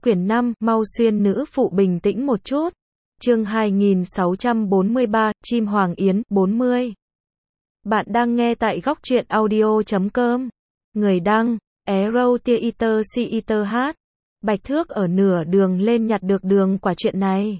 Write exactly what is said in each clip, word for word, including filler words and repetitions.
Quyển năm, mau xuyên nữ phụ bình tĩnh một chút. Chương hai nghìn sáu trăm bốn mươi ba, Chim Hoàng Yến, bốn mươi. Bạn đang nghe tại góc truyện audio chấm com. Người đăng, Arrow Theater Theater hát. Bạch Thước ở nửa đường lên nhặt được đường quả chuyện này.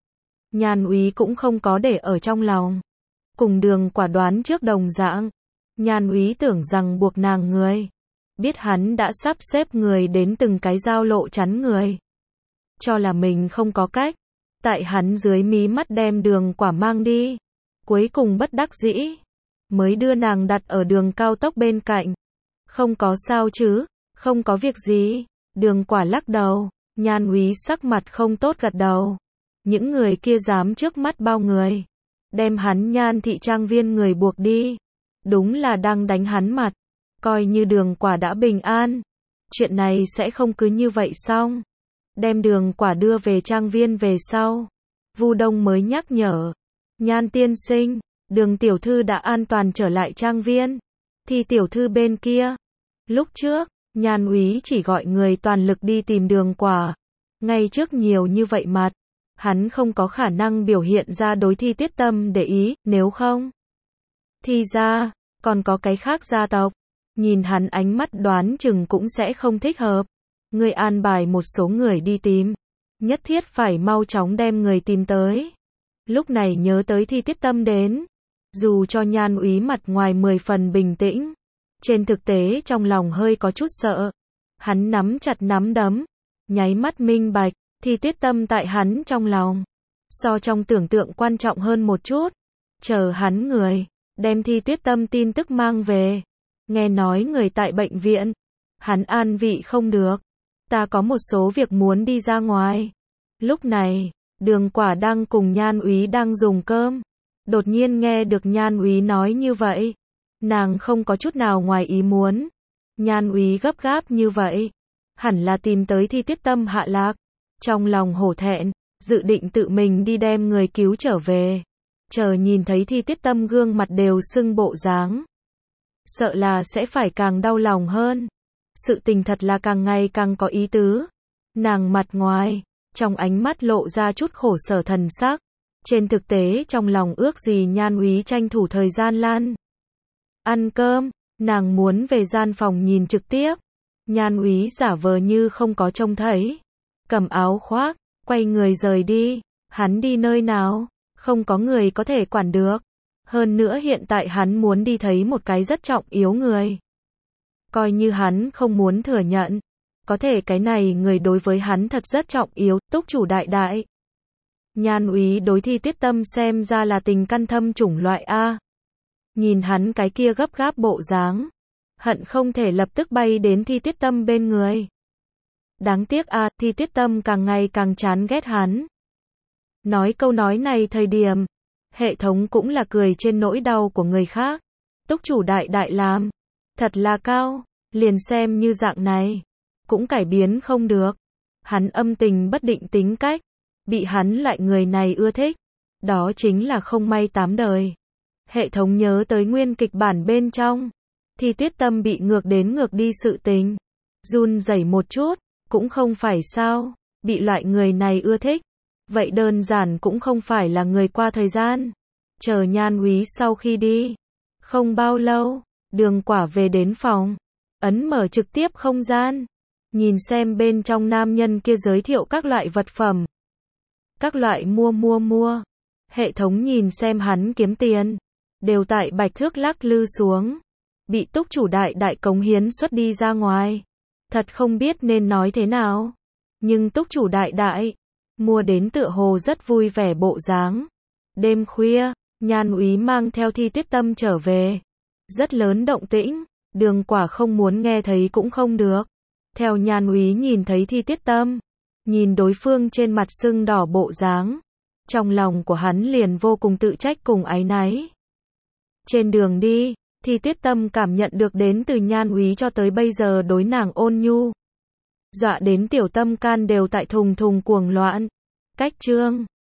Nhan Úy cũng không có để ở trong lòng. Cùng Đường Quả đoán trước đồng dạng. Nhan Úy tưởng rằng buộc nàng người. Biết hắn đã sắp xếp người đến từng cái giao lộ chắn người. Cho là mình không có cách. Tại hắn dưới mí mắt đem Đường Quả mang đi. Cuối cùng bất đắc dĩ. Mới đưa nàng đặt ở đường cao tốc bên cạnh. Không có sao chứ, không có việc gì. Đường Quả lắc đầu. Nhan Úy sắc mặt không tốt gật đầu. Những người kia dám trước mắt bao người. Đem hắn Nhan thị trang viên người buộc đi. Đúng là đang đánh hắn mặt. Coi như Đường Quả đã bình an. Chuyện này sẽ không cứ như vậy xong. Đem Đường Quả đưa về trang viên về sau. Vu Đông mới nhắc nhở. Nhan tiên sinh, Đường tiểu thư đã an toàn trở lại trang viên. Thì tiểu thư bên kia. Lúc trước, Nhan Úy chỉ gọi người toàn lực đi tìm Đường Quả. Ngay trước nhiều như vậy mặt. Hắn không có khả năng biểu hiện ra đối Thi Tuyết Tâm để ý, nếu không. Thì ra, còn có cái khác gia tộc. Nhìn hắn ánh mắt đoán chừng cũng sẽ không thích hợp. Người an bài một số người đi tìm. Nhất thiết phải mau chóng đem người tìm tới. Lúc này nhớ tới Thi Tuyết Tâm đến. Dù cho Nhan Úy mặt ngoài mười phần bình tĩnh. Trên thực tế trong lòng hơi có chút sợ. Hắn nắm chặt nắm đấm. Nháy mắt minh bạch. Thi Tuyết Tâm tại hắn trong lòng. So trong tưởng tượng quan trọng hơn một chút. Chờ hắn người. Đem Thi Tuyết Tâm tin tức mang về. Nghe nói người tại bệnh viện. Hắn an vị không được. Ta có một số việc muốn đi ra ngoài. Lúc này, Đường Quả đang cùng Nhan Úy đang dùng cơm. Đột nhiên nghe được Nhan Úy nói như vậy. Nàng không có chút nào ngoài ý muốn. Nhan Úy gấp gáp như vậy. Hẳn là tìm tới Thi Tuyết Tâm hạ lạc. Trong lòng hổ thẹn, dự định tự mình đi đem người cứu trở về. Chờ nhìn thấy Thi Tuyết Tâm gương mặt đều sưng bộ dáng. Sợ là sẽ phải càng đau lòng hơn. Sự tình thật là càng ngày càng có ý tứ. Nàng mặt ngoài, trong ánh mắt lộ ra chút khổ sở thần sắc. Trên thực tế trong lòng ước gì Nhan Úy tranh thủ thời gian lan. Ăn cơm, nàng muốn về gian phòng nhìn trực tiếp. Nhan Úy giả vờ như không có trông thấy. Cầm áo khoác, quay người rời đi. Hắn đi nơi nào, không có người có thể quản được. Hơn nữa hiện tại hắn muốn đi thấy một cái rất trọng yếu người. Coi như hắn không muốn thừa nhận. Có thể cái này người đối với hắn thật rất trọng yếu, túc chủ đại đại. Nhan Úy đối Thi Tuyết Tâm xem ra là tình căn thâm chủng loại A. Nhìn hắn cái kia gấp gáp bộ dáng. Hận không thể lập tức bay đến Thi Tuyết Tâm bên người. Đáng tiếc A, Thi Tuyết Tâm càng ngày càng chán ghét hắn. Nói câu nói này thời điểm. Hệ thống cũng là cười trên nỗi đau của người khác. Túc chủ đại đại làm. Thật là cao. Liền xem như dạng này. Cũng cải biến không được. Hắn âm tình bất định tính cách. Bị hắn loại người này ưa thích. Đó chính là không may tám đời. Hệ thống nhớ tới nguyên kịch bản bên trong. Thi Tuyết Tâm bị ngược đến ngược đi sự tình. Run rẩy một chút. Cũng không phải sao. Bị loại người này ưa thích. Vậy đơn giản cũng không phải là người qua thời gian. Chờ Nhan Úy sau khi đi. Không bao lâu. Đường Quả về đến phòng. Ấn mở trực tiếp không gian. Nhìn xem bên trong nam nhân kia giới thiệu các loại vật phẩm. Các loại mua mua mua. Hệ thống nhìn xem hắn kiếm tiền. Đều tại Bạch Thước lắc lư xuống. Bị túc chủ đại đại cống hiến xuất đi ra ngoài. Thật không biết nên nói thế nào. Nhưng túc chủ đại đại. Mua đến tựa hồ rất vui vẻ bộ dáng. Đêm khuya, Nhan Úy mang theo Thi Tuyết Tâm trở về. Rất lớn động tĩnh. Đường Quả không muốn nghe thấy cũng không được. Theo Nhan Úy nhìn thấy Thi Tuyết Tâm. Nhìn đối phương trên mặt sưng đỏ bộ dáng. Trong lòng của hắn liền vô cùng tự trách cùng áy náy. Trên đường đi, Thi Tuyết Tâm cảm nhận được đến từ Nhan Úy cho tới bây giờ đối nàng ôn nhu. Dọa đến tiểu tâm can đều tại thùng thùng cuồng loạn. Cách chương